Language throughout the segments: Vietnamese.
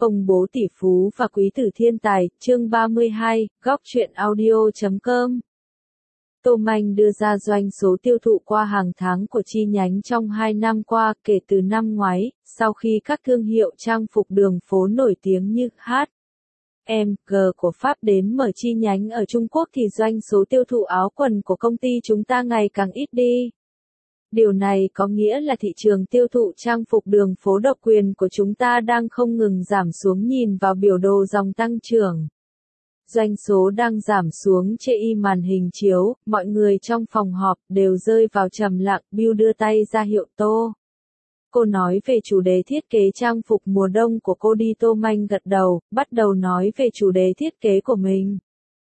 Công bố tỷ phú và quý tử thiên tài, chương 32, góc truyện audio.com. Tô Manh đưa ra doanh số tiêu thụ qua hàng tháng của chi nhánh trong 2 năm qua kể từ năm ngoái, sau khi các thương hiệu trang phục đường phố nổi tiếng như H&M của Pháp đến mở chi nhánh ở Trung Quốc thì doanh số tiêu thụ áo quần của công ty chúng ta ngày càng ít đi. Điều này có nghĩa là thị trường tiêu thụ trang phục đường phố độc quyền của chúng ta đang không ngừng giảm xuống, nhìn vào biểu đồ dòng tăng trưởng. Doanh số đang giảm xuống chê y màn hình chiếu, mọi người trong phòng họp đều rơi vào trầm lặng. Bill đưa tay ra hiệu Tô. Cô nói về chủ đề thiết kế trang phục mùa đông của cô đi. Tô Manh gật đầu, bắt đầu nói về chủ đề thiết kế của mình.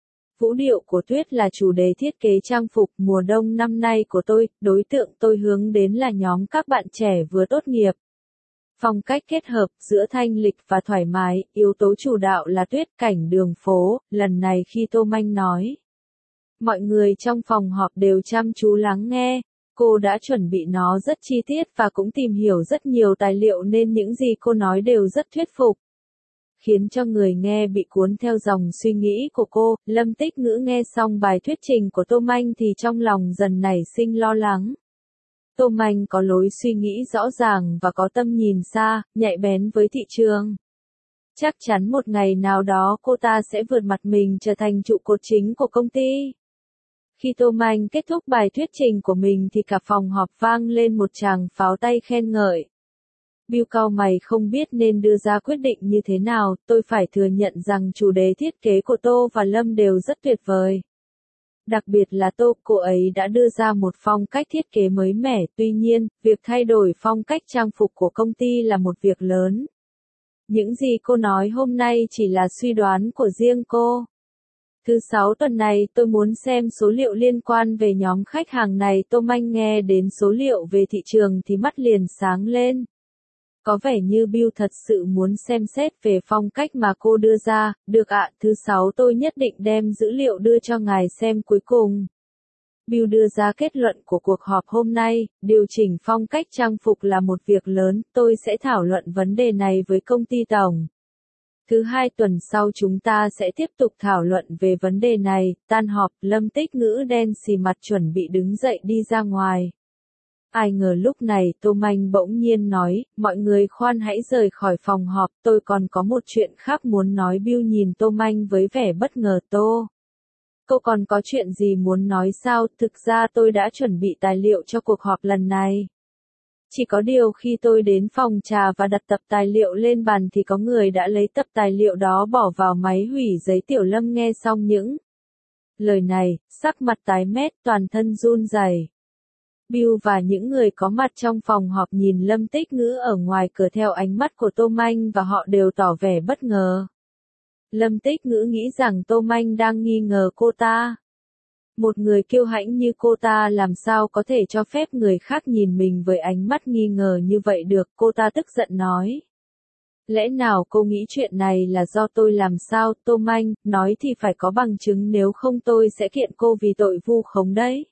Vũ điệu của tuyết là chủ đề thiết kế trang phục mùa đông năm nay của tôi, đối tượng tôi hướng đến là nhóm các bạn trẻ vừa tốt nghiệp. Phong cách kết hợp giữa thanh lịch và thoải mái, yếu tố chủ đạo là tuyết cảnh đường phố. Lần này khi Tô Manh nói, mọi người trong phòng họp đều chăm chú lắng nghe. Cô đã chuẩn bị nó rất chi tiết và cũng tìm hiểu rất nhiều tài liệu nên những gì cô nói đều rất thuyết phục, khiến cho người nghe bị cuốn theo dòng suy nghĩ của cô. Lâm Tích Ngữ nghe xong bài thuyết trình của Tô Manh thì trong lòng dần nảy sinh lo lắng. Tô Manh có lối suy nghĩ rõ ràng và có tầm nhìn xa, nhạy bén với thị trường. Chắc chắn một ngày nào đó cô ta sẽ vượt mặt mình trở thành trụ cột chính của công ty. Khi Tô Manh kết thúc bài thuyết trình của mình thì cả phòng họp vang lên một tràng pháo tay khen ngợi. Bill cau mày không biết nên đưa ra quyết định như thế nào. Tôi phải thừa nhận rằng chủ đề thiết kế của Tô và Lâm đều rất tuyệt vời. Đặc biệt là Tô, cô ấy đã đưa ra một phong cách thiết kế mới mẻ. Tuy nhiên, việc thay đổi phong cách trang phục của công ty là một việc lớn. Những gì cô nói hôm nay chỉ là suy đoán của riêng cô. Thứ 6 tuần này tôi muốn xem số liệu liên quan về nhóm khách hàng này. Tô Manh nghe đến số liệu về thị trường thì mắt liền sáng lên. Có vẻ như Bill thật sự muốn xem xét về phong cách mà cô đưa ra. Được ạ, thứ 6 tôi nhất định đem dữ liệu đưa cho ngài xem cuối cùng. Bill đưa ra kết luận của cuộc họp hôm nay. Điều chỉnh phong cách trang phục là một việc lớn, tôi sẽ thảo luận vấn đề này với công ty tổng. Thứ 2 tuần sau chúng ta sẽ tiếp tục thảo luận về vấn đề này. Tan họp, Lâm Tích Ngữ đen xì mặt chuẩn bị đứng dậy đi ra ngoài. Ai ngờ lúc này Tô Manh bỗng nhiên nói, mọi người khoan hãy rời khỏi phòng họp, tôi còn có một chuyện khác muốn nói. Bill nhìn Tô Manh với vẻ bất ngờ. Tô, cô còn có chuyện gì muốn nói sao? Thực ra tôi đã chuẩn bị tài liệu cho cuộc họp lần này. Chỉ có điều khi tôi đến phòng trà và đặt tập tài liệu lên bàn thì có người đã lấy tập tài liệu đó bỏ vào máy hủy giấy. Tiểu Lâm nghe xong những lời này, sắc mặt tái mét, toàn thân run rẩy. Bill và những người có mặt trong phòng họp nhìn Lâm Tích Ngữ ở ngoài cửa theo ánh mắt của Tô Manh và họ đều tỏ vẻ bất ngờ. Lâm Tích Ngữ nghĩ rằng Tô Manh đang nghi ngờ cô ta. Một người kiêu hãnh như cô ta làm sao có thể cho phép người khác nhìn mình với ánh mắt nghi ngờ như vậy được. Cô ta tức giận nói. Lẽ nào cô nghĩ chuyện này là do tôi làm sao? Tô Manh, nói thì phải có bằng chứng, nếu không tôi sẽ kiện cô vì tội vu khống đấy.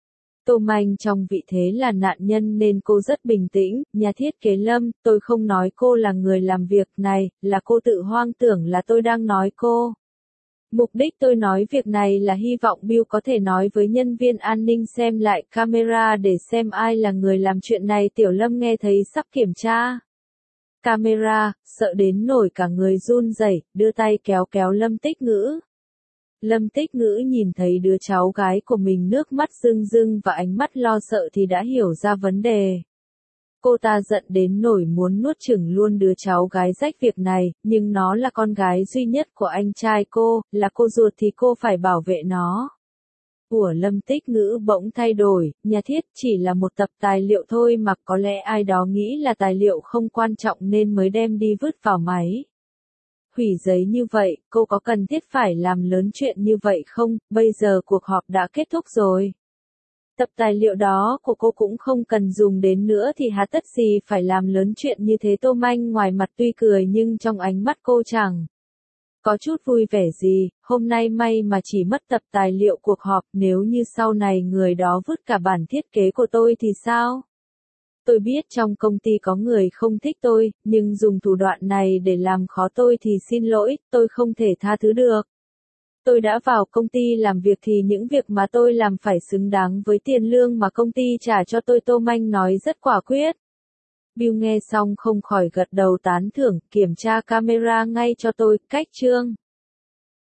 Tô Manh trong vị thế là nạn nhân nên cô rất bình tĩnh. Nhà thiết kế Lâm, tôi không nói cô là người làm việc này, là cô tự hoang tưởng là tôi đang nói cô. Mục đích tôi nói việc này là hy vọng Bill có thể nói với nhân viên an ninh xem lại camera để xem ai là người làm chuyện này. Tiểu Lâm nghe thấy sắp kiểm tra camera, sợ đến nổi cả người run rẩy, đưa tay kéo kéo Lâm Tích Ngữ. Lâm Tích Ngữ nhìn thấy đứa cháu gái của mình nước mắt rưng rưng và ánh mắt lo sợ thì đã hiểu ra vấn đề. Cô ta giận đến nổi muốn nuốt chửng luôn đứa cháu gái rách việc này, nhưng nó là con gái duy nhất của anh trai cô, là cô ruột thì cô phải bảo vệ nó. Của Lâm Tích Ngữ bỗng thay đổi, nhà thiết chỉ là một tập tài liệu thôi mà có lẽ ai đó nghĩ là tài liệu không quan trọng nên mới đem đi vứt vào máy hủy giấy như vậy. Cô có cần thiết phải làm lớn chuyện như vậy không? Bây giờ cuộc họp đã kết thúc rồi. Tập tài liệu đó của cô cũng không cần dùng đến nữa thì hà tất gì phải làm lớn chuyện như thế. Tô Manh ngoài mặt tuy cười nhưng trong ánh mắt cô chẳng có chút vui vẻ gì. Hôm nay may mà chỉ mất tập tài liệu cuộc họp, nếu như sau này người đó vứt cả bản thiết kế của tôi thì sao? Tôi biết trong công ty có người không thích tôi, nhưng dùng thủ đoạn này để làm khó tôi thì xin lỗi, tôi không thể tha thứ được. Tôi đã vào công ty làm việc thì những việc mà tôi làm phải xứng đáng với tiền lương mà công ty trả cho tôi, Tô Manh nói rất quả quyết. Bill nghe xong không khỏi gật đầu tán thưởng, kiểm tra camera ngay cho tôi, cách chương.